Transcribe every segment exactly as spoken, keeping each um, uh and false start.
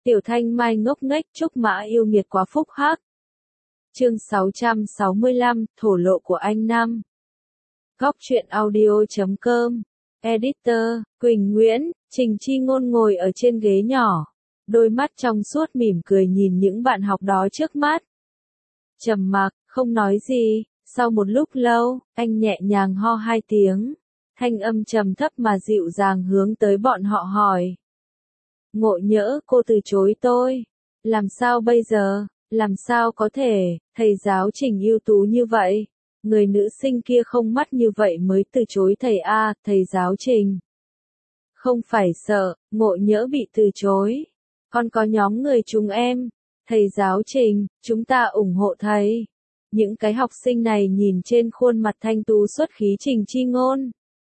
Tiểu Thanh Mai ngốc nghếch, Trúc Mã yêu nghiệt quá phúc hắc. Chương sáu trăm sáu mươi lăm, thổ lộ của anh Năm. Góc truyện audio chấm com. Editor, Quỳnh Nguyễn. Trình Chi Ngôn ngồi ở trên ghế nhỏ, đôi mắt trong suốt mỉm cười nhìn những bạn học đó trước mắt. Trầm mặc, không nói gì, sau một lúc lâu, anh nhẹ nhàng ho hai tiếng, thanh âm trầm thấp mà dịu dàng hướng tới bọn họ hỏi. Ngộ Nhỡ, cô từ chối tôi. Làm sao bây giờ, làm sao có thể, thầy giáo Trình ưu tú như vậy, người nữ sinh kia không mắt như vậy mới từ chối thầy a, thầy giáo Trình. Không phải sợ, Ngộ Nhỡ bị từ chối. Còn có nhóm người chúng em, thầy giáo Trình, chúng ta ủng hộ thầy. Những cái học sinh này nhìn trên khuôn mặt thanh tú xuất khí Trình Chi Ngôn,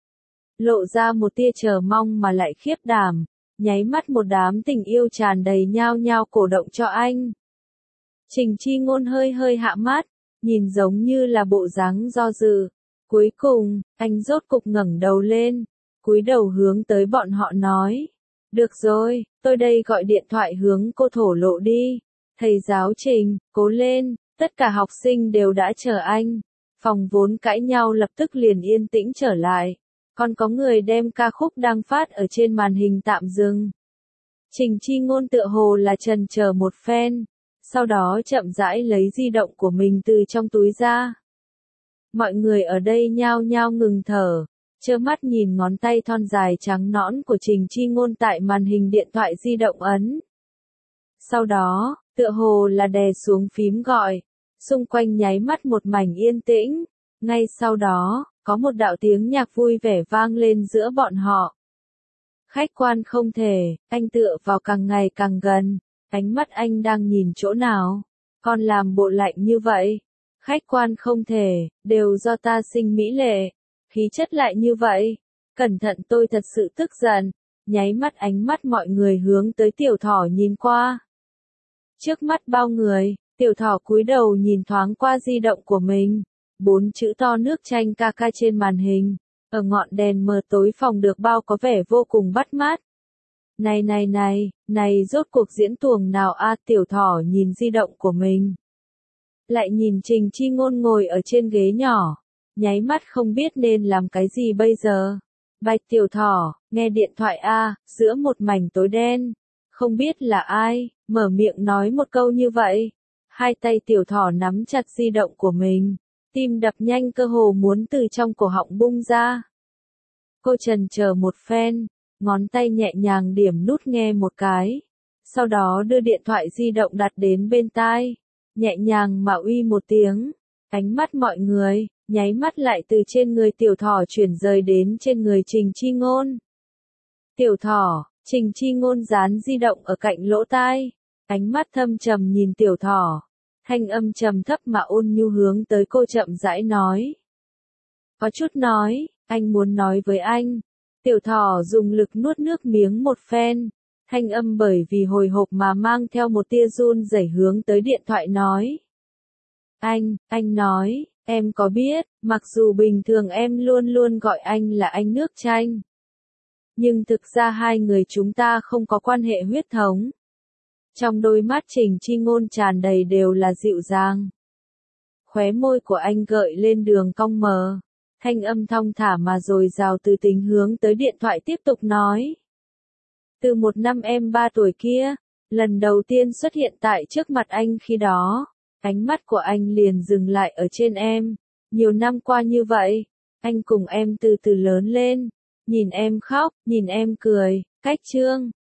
lộ ra một tia chờ mong mà lại khiếp đảm, nháy mắt một đám tình yêu tràn đầy nhao nhao cổ động cho anh. Trình Chi Ngôn hơi hơi hạ mắt, nhìn giống như là bộ dáng do dự. Cuối cùng, anh rốt cục ngẩng đầu lên, cúi đầu hướng tới bọn họ nói. Được rồi, tôi đây gọi điện thoại hướng cô thổ lộ đi. Thầy giáo Trình, cố lên, tất cả học sinh đều đã chờ anh. Phòng vốn cãi nhau lập tức liền yên tĩnh trở lại. Còn có người đem ca khúc đang phát ở trên màn hình tạm dừng. Trình Chi Ngôn tựa hồ là trần chờ một phen, sau đó chậm rãi lấy di động của mình từ trong túi ra. Mọi người ở đây nhao nhao ngừng thở, trơ mắt nhìn ngón tay thon dài trắng nõn của Trình Chi Ngôn tại màn hình điện thoại di động ấn. Sau đó, tựa hồ là đè xuống phím gọi, xung quanh nháy mắt một mảnh yên tĩnh, ngay sau đó, có một đạo tiếng nhạc vui vẻ vang lên giữa bọn họ. Khách quan không thể, anh tựa vào càng ngày càng gần, ánh mắt anh đang nhìn chỗ nào, còn làm bộ lạnh như vậy. Khách quan không thể, đều do ta sinh mỹ lệ, khí chất lại như vậy. Cẩn thận, tôi thật sự tức giận. Nháy mắt ánh mắt mọi người hướng tới Tiểu Thỏ nhìn qua. Trước mắt bao người, Tiểu Thỏ cúi đầu nhìn thoáng qua di động của mình. Bốn chữ to nước chanh ca ca trên màn hình, ở ngọn đèn mờ tối phòng được bao có vẻ vô cùng bắt mắt. Này này này, này rốt cuộc diễn tuồng nào a? Tiểu Thỏ nhìn di động của mình, lại nhìn Trình Chi Ngôn ngồi ở trên ghế nhỏ, nháy mắt không biết nên làm cái gì bây giờ. Bạch Tiểu Thỏ, nghe điện thoại a, giữa một mảnh tối đen, không biết là ai, mở miệng nói một câu như vậy. Hai tay Tiểu Thỏ nắm chặt di động của mình, tim đập nhanh cơ hồ muốn từ trong cổ họng bung ra. Cô chần chờ một phen, ngón tay nhẹ nhàng điểm nút nghe một cái, sau đó đưa điện thoại di động đặt đến bên tai, nhẹ nhàng mà uy một tiếng. Ánh mắt mọi người, nháy mắt lại từ trên người Tiểu Thỏ chuyển rời đến trên người Trình Chi Ngôn. Tiểu Thỏ, Trình Chi Ngôn dán di động ở cạnh lỗ tai, ánh mắt thâm trầm nhìn Tiểu Thỏ, thanh âm trầm thấp mà ôn nhu hướng tới cô chậm rãi nói. Có chút nói, anh muốn nói với anh. Tiểu Thỏ dùng lực nuốt nước miếng một phen, thanh âm bởi vì hồi hộp mà mang theo một tia run rẩy hướng tới điện thoại nói. Anh, anh nói, em có biết, mặc dù bình thường em luôn luôn gọi anh là anh nước chanh, nhưng thực ra hai người chúng ta không có quan hệ huyết thống. Trong đôi mắt Trình Chi Ngôn tràn đầy đều là dịu dàng. Khóe môi của anh gợi lên đường cong mờ, thanh âm thong thả mà dồi dào từ tính hướng tới điện thoại tiếp tục nói. Từ một năm em ba tuổi kia, lần đầu tiên xuất hiện tại trước mặt anh khi đó, ánh mắt của anh liền dừng lại ở trên em. Nhiều năm qua như vậy, anh cùng em từ từ lớn lên, nhìn em khóc, nhìn em cười, cách trương,